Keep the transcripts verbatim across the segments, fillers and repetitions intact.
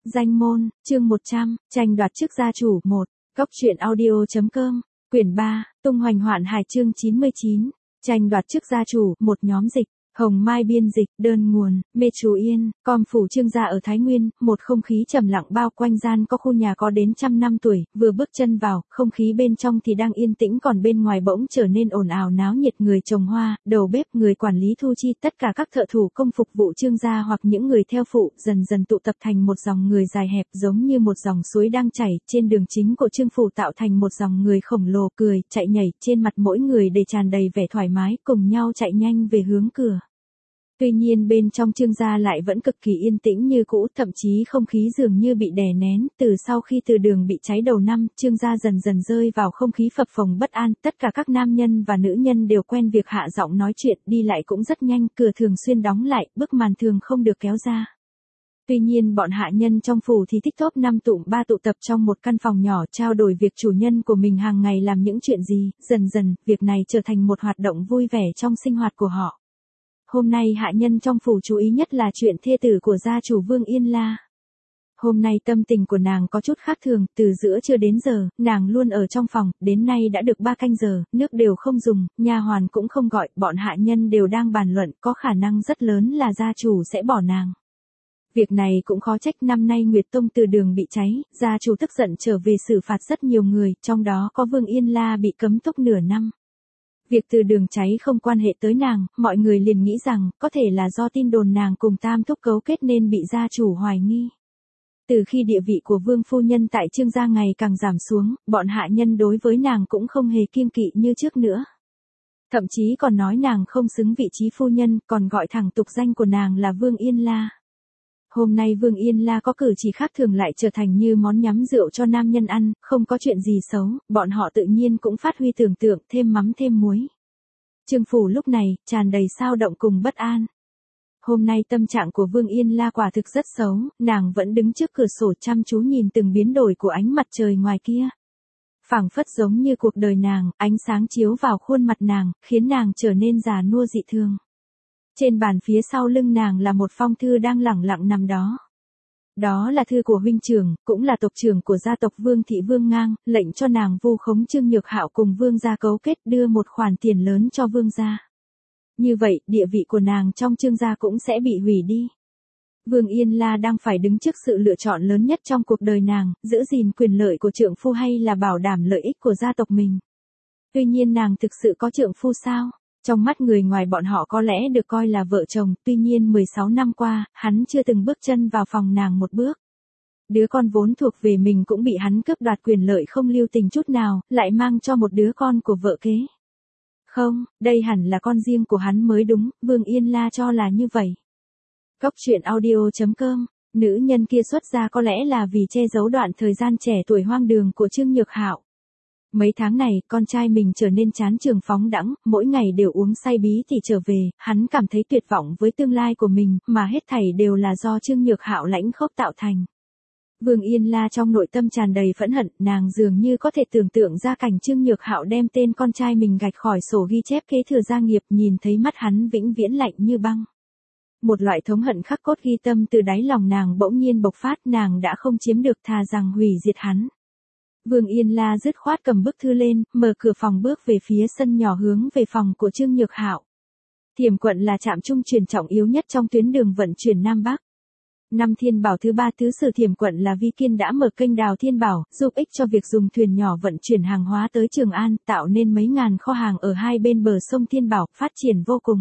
Danh môn, chương một trăm, tranh đoạt chức gia chủ một, Góc truyện audio.com, quyển ba, tung hoành hoạn hải chương chín mươi chín, tranh đoạt chức gia chủ, một nhóm dịch. Hồng Mai biên dịch, đơn nguồn, Mê Chú Yên, com phủ Trương gia ở Thái Nguyên, một không khí trầm lặng bao quanh gian có khu nhà có đến trăm năm tuổi, vừa bước chân vào, không khí bên trong thì đang yên tĩnh còn bên ngoài bỗng trở nên ồn ào náo nhiệt, người trồng hoa, đầu bếp, người quản lý thu chi, tất cả các thợ thủ công phục vụ Trương gia hoặc những người theo phụ, dần dần tụ tập thành một dòng người dài hẹp giống như một dòng suối đang chảy, trên đường chính của Trương phủ tạo thành một dòng người khổng lồ cười, chạy nhảy, trên mặt mỗi người để tràn đầy vẻ thoải mái, cùng nhau chạy nhanh về hướng cửa. Tuy nhiên bên trong Trương gia lại vẫn cực kỳ yên tĩnh như cũ, thậm chí không khí dường như bị đè nén, từ sau khi từ đường bị cháy đầu năm, Trương gia dần dần rơi vào không khí phập phồng bất an, tất cả các nam nhân và nữ nhân đều quen việc hạ giọng nói chuyện, đi lại cũng rất nhanh, cửa thường xuyên đóng lại, bức màn thường không được kéo ra. Tuy nhiên bọn hạ nhân trong phủ thì thích top năm tụm ba tụ tập trong một căn phòng nhỏ trao đổi việc chủ nhân của mình hàng ngày làm những chuyện gì, dần dần, việc này trở thành một hoạt động vui vẻ trong sinh hoạt của họ. Hôm nay hạ nhân trong phủ chú ý nhất là chuyện thê tử của gia chủ Vương Yên La. Hôm nay tâm tình của nàng có chút khác thường, từ giữa trưa đến giờ, nàng luôn ở trong phòng, đến nay đã được ba canh giờ, nước đều không dùng, nha hoàn cũng không gọi, bọn hạ nhân đều đang bàn luận, có khả năng rất lớn là gia chủ sẽ bỏ nàng. Việc này cũng khó trách, năm nay Nguyệt Tông từ đường bị cháy, gia chủ tức giận trở về xử phạt rất nhiều người, trong đó có Vương Yên La bị cấm túc nửa năm. Việc từ đường cháy không quan hệ tới nàng, mọi người liền nghĩ rằng, có thể là do tin đồn nàng cùng Tam Thúc cấu kết nên bị gia chủ hoài nghi. Từ khi địa vị của Vương phu nhân tại Trương gia ngày càng giảm xuống, bọn hạ nhân đối với nàng cũng không hề kiêng kỵ như trước nữa. Thậm chí còn nói nàng không xứng vị trí phu nhân, còn gọi thẳng tục danh của nàng là Vương Yên La. Hôm nay Vương Yên La có cử chỉ khác thường lại trở thành như món nhắm rượu cho nam nhân ăn, không có chuyện gì xấu, bọn họ tự nhiên cũng phát huy tưởng tượng, thêm mắm thêm muối. Trương phủ lúc này, tràn đầy xao động cùng bất an. Hôm nay tâm trạng của Vương Yên La quả thực rất xấu, nàng vẫn đứng trước cửa sổ chăm chú nhìn từng biến đổi của ánh mặt trời ngoài kia. Phảng phất giống như cuộc đời nàng, ánh sáng chiếu vào khuôn mặt nàng, khiến nàng trở nên già nua dị thường. Trên bàn phía sau lưng nàng là một phong thư đang lẳng lặng nằm đó. Đó là thư của huynh trưởng, cũng là tộc trưởng của gia tộc Vương thị Vương Ngang, lệnh cho nàng vu khống Trương Nhược Hạo cùng Vương gia cấu kết đưa một khoản tiền lớn cho Vương gia. Như vậy, địa vị của nàng trong Trương gia cũng sẽ bị hủy đi. Vương Yên La đang phải đứng trước sự lựa chọn lớn nhất trong cuộc đời nàng, giữ gìn quyền lợi của trượng phu hay là bảo đảm lợi ích của gia tộc mình. Tuy nhiên nàng thực sự có trượng phu sao? Trong mắt người ngoài bọn họ có lẽ được coi là vợ chồng, tuy nhiên mười sáu năm qua, hắn chưa từng bước chân vào phòng nàng một bước. Đứa con vốn thuộc về mình cũng bị hắn cướp đoạt quyền lợi không lưu tình chút nào, lại mang cho một đứa con của vợ kế. Không, đây hẳn là con riêng của hắn mới đúng, Vương Yên La cho là như vậy. Góc truyện audio.com, nữ nhân kia xuất gia có lẽ là vì che giấu đoạn thời gian trẻ tuổi hoang đường của Trương Nhược Hạo. Mấy tháng này, con trai mình trở nên chán trường phóng đãng, mỗi ngày đều uống say bí thì trở về, hắn cảm thấy tuyệt vọng với tương lai của mình, mà hết thảy đều là do Trương Nhược Hạo lãnh khốc tạo thành. Vương Yên La trong nội tâm tràn đầy phẫn hận, nàng dường như có thể tưởng tượng ra cảnh Trương Nhược Hạo đem tên con trai mình gạch khỏi sổ ghi chép kế thừa gia nghiệp, nhìn thấy mắt hắn vĩnh viễn lạnh như băng. Một loại thống hận khắc cốt ghi tâm từ đáy lòng nàng bỗng nhiên bộc phát, nàng đã không chiếm được thà rằng hủy diệt hắn. Vương Yên La dứt khoát cầm bức thư lên, mở cửa phòng bước về phía sân nhỏ hướng về phòng của Trương Nhược Hạo. Thiểm quận là trạm trung chuyển trọng yếu nhất trong tuyến đường vận chuyển Nam Bắc. Năm Thiên Bảo thứ ba thứ sử Thiểm quận là Vi Kiên đã mở kênh đào Thiên Bảo, giúp ích cho việc dùng thuyền nhỏ vận chuyển hàng hóa tới Trường An, tạo nên mấy ngàn kho hàng ở hai bên bờ sông Thiên Bảo, phát triển vô cùng.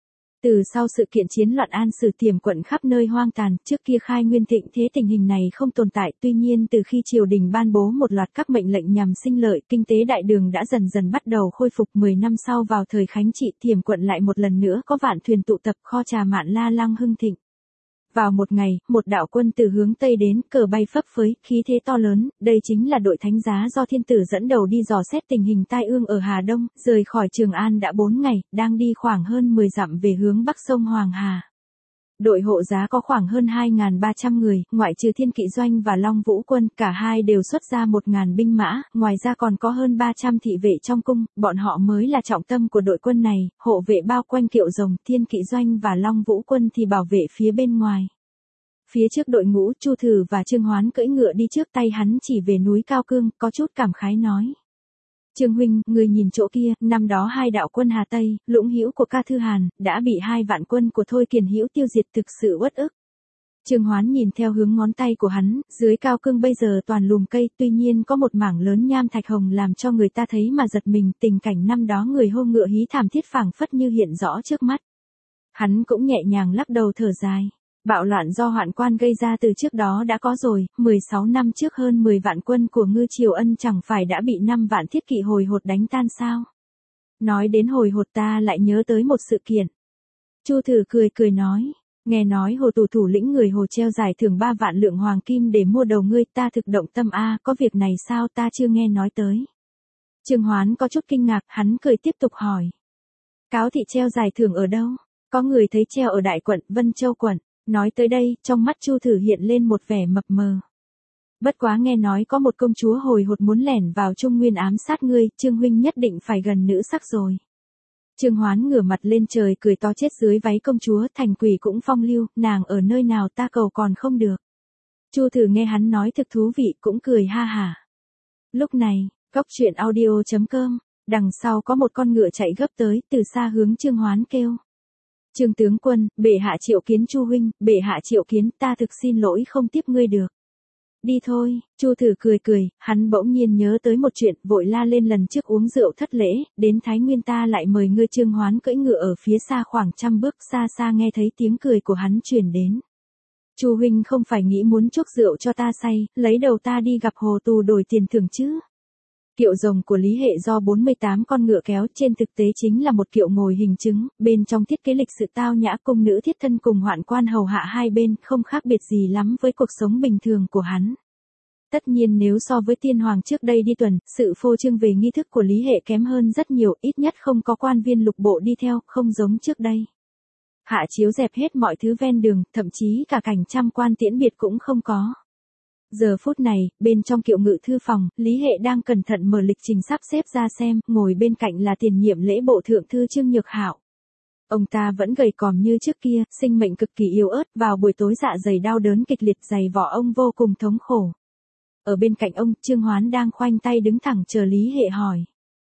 Từ sau sự kiện chiến loạn An Sử, Thiểm quận khắp nơi hoang tàn, trước kia khai nguyên thịnh thế tình hình này không tồn tại, tuy nhiên từ khi triều đình ban bố một loạt các mệnh lệnh nhằm sinh lợi, kinh tế đại đường đã dần dần bắt đầu khôi phục. Mười năm sau vào thời Khánh Trị, Thiểm quận lại một lần nữa có vạn thuyền tụ tập, kho trà Mạn La Lăng hưng thịnh. Vào một ngày, một đạo quân từ hướng Tây đến, cờ bay phấp phới, khí thế to lớn, đây chính là đội thánh giá do thiên tử dẫn đầu đi dò xét tình hình tai ương ở Hà Đông, rời khỏi Trường An đã bốn ngày, đang đi khoảng hơn mười dặm về hướng bắc sông Hoàng Hà. Đội hộ giá có khoảng hơn hai nghìn ba trăm người, ngoại trừ Thiên Kỵ Doanh và Long Vũ Quân, cả hai đều xuất ra một nghìn binh mã, ngoài ra còn có hơn ba trăm thị vệ trong cung, bọn họ mới là trọng tâm của đội quân này, hộ vệ bao quanh Kiệu Rồng, Thiên Kỵ Doanh và Long Vũ Quân thì bảo vệ phía bên ngoài. Phía trước đội ngũ, Chu Thử và Trương Hoán cưỡi ngựa đi trước, tay hắn chỉ về núi Cao Cương, có chút cảm khái nói. Trương huynh, người nhìn chỗ kia, năm đó hai đạo quân Hà Tây, Lũng Hữu của Ca Thư Hàn, đã bị hai vạn quân của Thôi Kiền Hữu tiêu diệt, thực sự uất ức. Trương Hoán nhìn theo hướng ngón tay của hắn, dưới Cao Cương bây giờ toàn lùm cây, tuy nhiên có một mảng lớn nham thạch hồng làm cho người ta thấy mà giật mình, tình cảnh năm đó người hô ngựa hí thảm thiết phảng phất như hiện rõ trước mắt. Hắn cũng nhẹ nhàng lắc đầu thở dài. Bạo loạn do Hoạn Quan gây ra từ trước đó đã có rồi, mười sáu năm trước hơn mười vạn quân của Ngư Triều Ân chẳng phải đã bị năm vạn thiết kỵ hồi hột đánh tan sao? Nói đến hồi hột ta lại nhớ tới một sự kiện. Chu Thử cười cười nói, nghe nói Hồ Tù thủ lĩnh người Hồ treo giải thưởng ba vạn lượng hoàng kim để mua đầu ngươi, ta thực động tâm a, có việc này sao ta chưa nghe nói tới. Trương Hoán có chút kinh ngạc, hắn cười tiếp tục hỏi. Cáo thị treo giải thưởng ở đâu? Có người thấy treo ở Đại quận, Vân Châu quận. Nói tới đây, trong mắt Chu Thử hiện lên một vẻ mập mờ. Bất quá nghe nói có một công chúa hồi hột muốn lẻn vào Trung Nguyên ám sát ngươi, Trương huynh nhất định phải gần nữ sắc rồi. Trương Hoán ngửa mặt lên trời cười to, chết dưới váy công chúa, thành quỷ cũng phong lưu, nàng ở nơi nào ta cầu còn không được. Chu Thử nghe hắn nói thực thú vị, cũng cười ha hả. Lúc này, Cốc truyện audio chấm com, đằng sau có một con ngựa chạy gấp tới, từ xa hướng Trương Hoán kêu. Trương tướng quân, bệ hạ triệu kiến Chu huynh, bệ hạ triệu kiến, ta thực xin lỗi không tiếp ngươi được. Đi thôi, Chu Thử cười cười, hắn bỗng nhiên nhớ tới một chuyện, vội la lên lần trước uống rượu thất lễ, đến Thái Nguyên ta lại mời ngươi. Trương Hoán cưỡi ngựa ở phía xa khoảng trăm bước, xa xa nghe thấy tiếng cười của hắn truyền đến. Chu huynh không phải nghĩ muốn chuốc rượu cho ta say, lấy đầu ta đi gặp Hồ Tù đổi tiền thưởng chứ? Kiệu rồng của Lý Hệ do bốn mươi tám con ngựa kéo, trên thực tế chính là một kiệu ngồi hình trứng, bên trong thiết kế lịch sự tao nhã, cung nữ thiết thân cùng Hoạn Quan hầu hạ hai bên, không khác biệt gì lắm với cuộc sống bình thường của hắn. Tất nhiên nếu so với tiên hoàng trước đây đi tuần, sự phô trương về nghi thức của Lý Hệ kém hơn rất nhiều, ít nhất không có quan viên lục bộ đi theo, không giống trước đây. Hạ chiếu dẹp hết mọi thứ ven đường, thậm chí cả cảnh trăm quan tiễn biệt cũng không có. Giờ phút này, bên trong kiệu ngự thư phòng, Lý Hệ đang cẩn thận mở lịch trình sắp xếp ra xem, ngồi bên cạnh là tiền nhiệm lễ bộ thượng thư Trương Nhược Hạo. Ông ta vẫn gầy còm như trước kia, sinh mệnh cực kỳ yếu ớt, vào buổi tối dạ dày đau đớn kịch liệt dày vò ông vô cùng thống khổ. Ở bên cạnh ông, Trương Hoán đang khoanh tay đứng thẳng chờ Lý Hệ hỏi.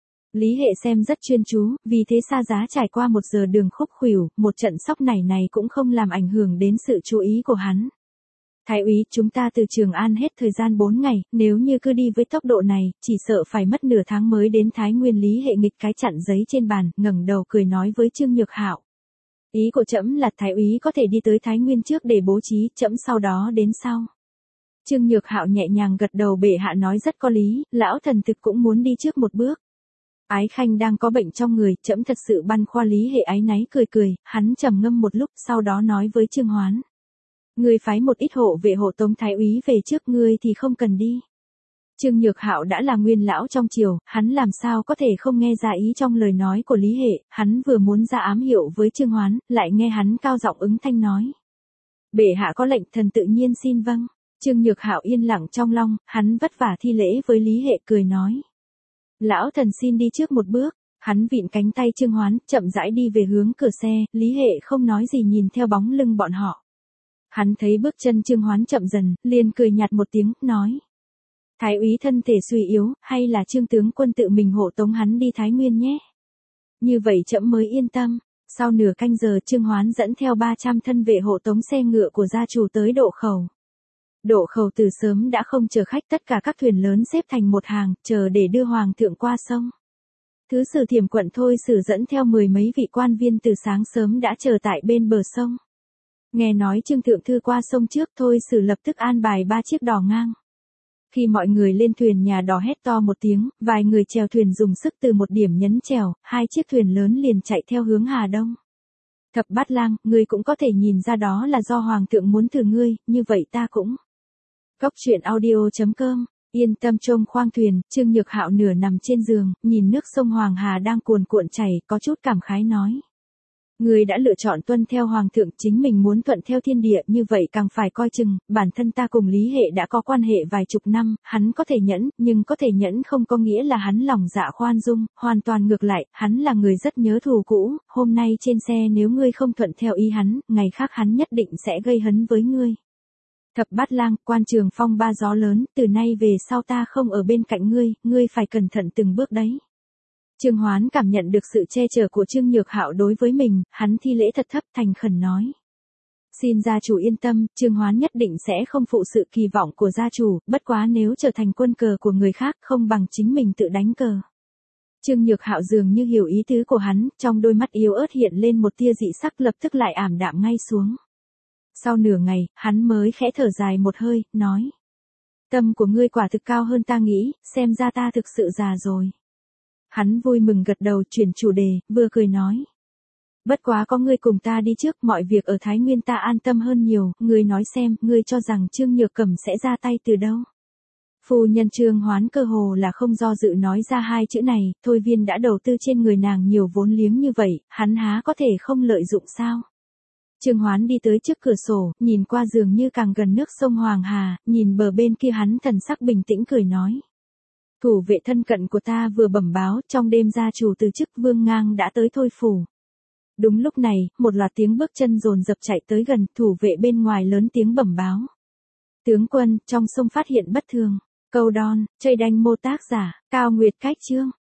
Lý Hệ xem rất chuyên chú, vì thế xa giá trải qua một giờ đường khúc khuỷu, một trận sóc nảy này cũng không làm ảnh hưởng đến sự chú ý của hắn. Thái úy, chúng ta từ Trường An hết thời gian bốn ngày, nếu như cứ đi với tốc độ này, chỉ sợ phải mất nửa tháng mới đến Thái Nguyên. Lý Hệ nghịch cái chặn giấy trên bàn, ngẩng đầu cười nói với Trương Nhược Hạo. Ý của trẫm là Thái úy có thể đi tới Thái Nguyên trước để bố trí, trẫm sau đó đến sau. Trương Nhược Hạo nhẹ nhàng gật đầu, bệ hạ nói rất có lý, lão thần thực cũng muốn đi trước một bước. Ái khanh đang có bệnh trong người, trẫm thật sự băn khoăn. Lý Hệ áy náy cười cười, hắn trầm ngâm một lúc, sau đó nói với Trương Hoán. Ngươi phái một ít hộ vệ hộ tống Thái úy về trước, ngươi thì không cần đi. Trương Nhược Hạo đã là nguyên lão trong triều, hắn làm sao có thể không nghe ra ý trong lời nói của Lý Hệ, hắn vừa muốn ra ám hiệu với Trương Hoán, lại nghe hắn cao giọng ứng thanh nói. Bệ hạ có lệnh, thần tự nhiên xin vâng. Trương Nhược Hạo yên lặng trong lòng, hắn vất vả thi lễ với Lý Hệ cười nói. Lão thần xin đi trước một bước, hắn vịn cánh tay Trương Hoán, chậm rãi đi về hướng cửa xe, Lý Hệ không nói gì nhìn theo bóng lưng bọn họ. Hắn thấy bước chân Trương Hoán chậm dần, liền cười nhạt một tiếng, nói. Thái úy thân thể suy yếu, hay là Trương tướng quân tự mình hộ tống hắn đi Thái Nguyên nhé. Như vậy trẫm mới yên tâm. Sau nửa canh giờ Trương Hoán dẫn theo ba trăm thân vệ hộ tống xe ngựa của gia chủ tới Độ Khẩu. Độ Khẩu từ sớm đã không chờ khách, tất cả các thuyền lớn xếp thành một hàng, chờ để đưa hoàng thượng qua sông. Thứ sử Thiểm quận Thôi Sử dẫn theo mười mấy vị quan viên từ sáng sớm đã chờ tại bên bờ sông. Nghe nói Trương thượng thư qua sông trước, Thôi Sử lập tức an bài ba chiếc đò ngang. Khi mọi người lên thuyền nhà đò hét to một tiếng, vài người chèo thuyền dùng sức từ một điểm nhấn chèo, hai chiếc thuyền lớn liền chạy theo hướng Hà Đông. Thập Bát Lang, ngươi cũng có thể nhìn ra đó là do hoàng thượng muốn thử ngươi, như vậy ta cũng. Cốc truyện audio chấm com, yên tâm trông khoang thuyền, Trương Nhược Hạo nửa nằm trên giường, nhìn nước sông Hoàng Hà đang cuồn cuộn chảy, có chút cảm khái nói. Ngươi đã lựa chọn tuân theo hoàng thượng, chính mình muốn thuận theo thiên địa, như vậy càng phải coi chừng. Bản thân ta cùng Lý Hệ đã có quan hệ vài chục năm, hắn có thể nhẫn, nhưng có thể nhẫn không có nghĩa là hắn lòng dạ khoan dung, hoàn toàn ngược lại, hắn là người rất nhớ thù cũ, hôm nay trên xe nếu ngươi không thuận theo ý hắn, ngày khác hắn nhất định sẽ gây hấn với ngươi. Thập Bát Lang, quan trường phong ba gió lớn, từ nay về sau ta không ở bên cạnh ngươi, ngươi phải cẩn thận từng bước đấy. Trương Hoán cảm nhận được sự che chở của Trương Nhược Hạo đối với mình, hắn thi lễ thật thấp thành khẩn nói. Xin gia chủ yên tâm, Trương Hoán nhất định sẽ không phụ sự kỳ vọng của gia chủ, bất quá nếu trở thành quân cờ của người khác không bằng chính mình tự đánh cờ. Trương Nhược Hạo dường như hiểu ý tứ của hắn, trong đôi mắt yếu ớt hiện lên một tia dị sắc lập tức lại ảm đạm ngay xuống. Sau nửa ngày, hắn mới khẽ thở dài một hơi, nói. Tâm của ngươi quả thực cao hơn ta nghĩ, xem ra ta thực sự già rồi. Hắn vui mừng gật đầu chuyển chủ đề, vừa cười nói. Bất quá có ngươi cùng ta đi trước, mọi việc ở Thái Nguyên ta an tâm hơn nhiều, ngươi nói xem, ngươi cho rằng Trương Nhược Cẩm sẽ ra tay từ đâu. Phu nhân Trương Hoán cơ hồ là không do dự nói ra hai chữ này, Thôi Viên đã đầu tư trên người nàng nhiều vốn liếng như vậy, hắn há có thể không lợi dụng sao. Trương Hoán đi tới trước cửa sổ, nhìn qua dường như càng gần nước sông Hoàng Hà, nhìn bờ bên kia hắn thần sắc bình tĩnh cười nói. Thủ vệ thân cận của ta vừa bẩm báo, trong đêm gia chủ từ chức Vương Ngang đã tới Thôi phủ. Đúng lúc này, một loạt tiếng bước chân dồn dập chạy tới gần, thủ vệ bên ngoài lớn tiếng bẩm báo. Tướng quân, trong sông phát hiện bất thường. Câu đon, chơi đanh mô tác giả, Cao Nguyệt Cách chương.